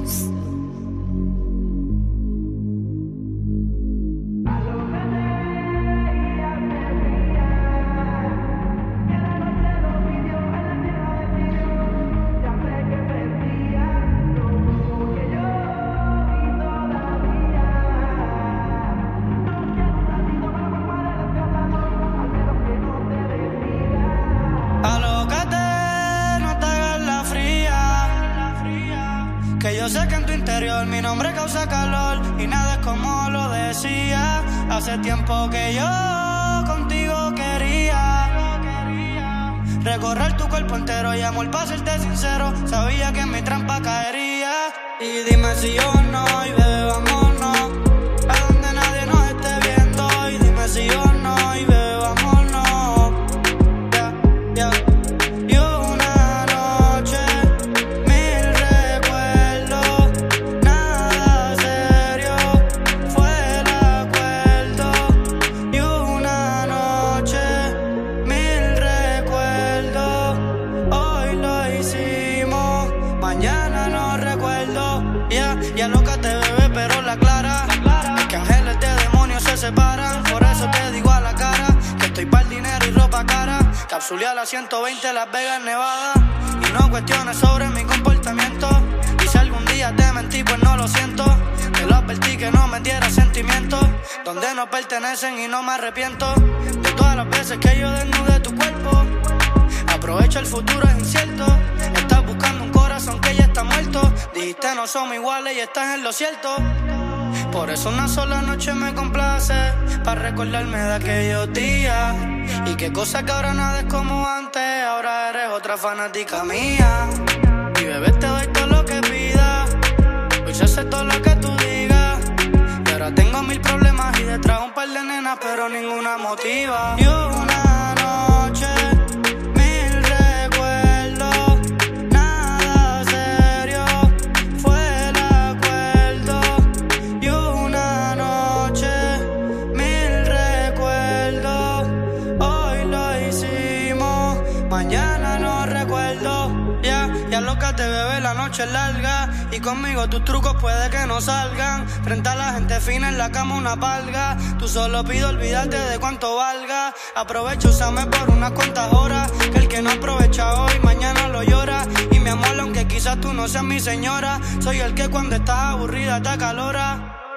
Ghost. Alócate, no te hagas la fría, que yo sé que en tu interior mi nombre causa calor y nada es como lo decía. Hace tiempo que yo contigo quería recorrer tu cuerpo entero y amor, para serte sincero, sabía que en mi trampa caería. Y dime si yo no, y bebé, vámonos a donde nadie nos esté viendo. Y dime si yo no, y bebé, vámonos. Yeah. Y una noche, mil recuerdos, nada serio fue el acuerdo. Y una noche, mil recuerdos, hoy lo hicimos, mañana no recuerdo. Ya alócate, bebé, pero la clara es que ángeles de demonios se separan. Por eso te digo a la cara que estoy pa'l dinero y ropa cara. Capsulé a la 120 Las Vegas, Nevada, y no cuestiones sobre mi comportamiento. Y si algún día te mentí, pues no lo siento. Te lo advertí que no me diera sentimientos donde no pertenecen y no me arrepiento de todas las veces que yo desnudé tu cuerpo. Aprovecho, el futuro es incierto. Estás buscando un corazón que ya está muerto. Dijiste no somos iguales y estás en lo cierto. Por eso una sola noche me complace, para recordarme de aquellos días. Y qué cosa que ahora nada es como antes. Ahora eres otra fanática mía. Y bebé, te doy todo lo que pidas. Hoy se hace todo lo que tú digas. Y ahora tengo mil problemas y detrás un par de nenas, pero ninguna motiva. Y una noche, mil recuerdos, nada serio fue el acuerdo. Y una noche, mil recuerdos, hoy lo hicimos, mañana no recuerdo. Ya alócate, bebé, la noche es larga y conmigo tus trucos puede que no salgan. Frente a la gente fina en la cama una palga. Tú solo pido olvidarte de cuánto valga. Aprovecha, úsame por unas cuantas horas, que el que no aprovecha hoy mañana lo llora. Y mi amor, aunque quizás tú no seas mi señora, soy el que cuando estás aburrida te acalora.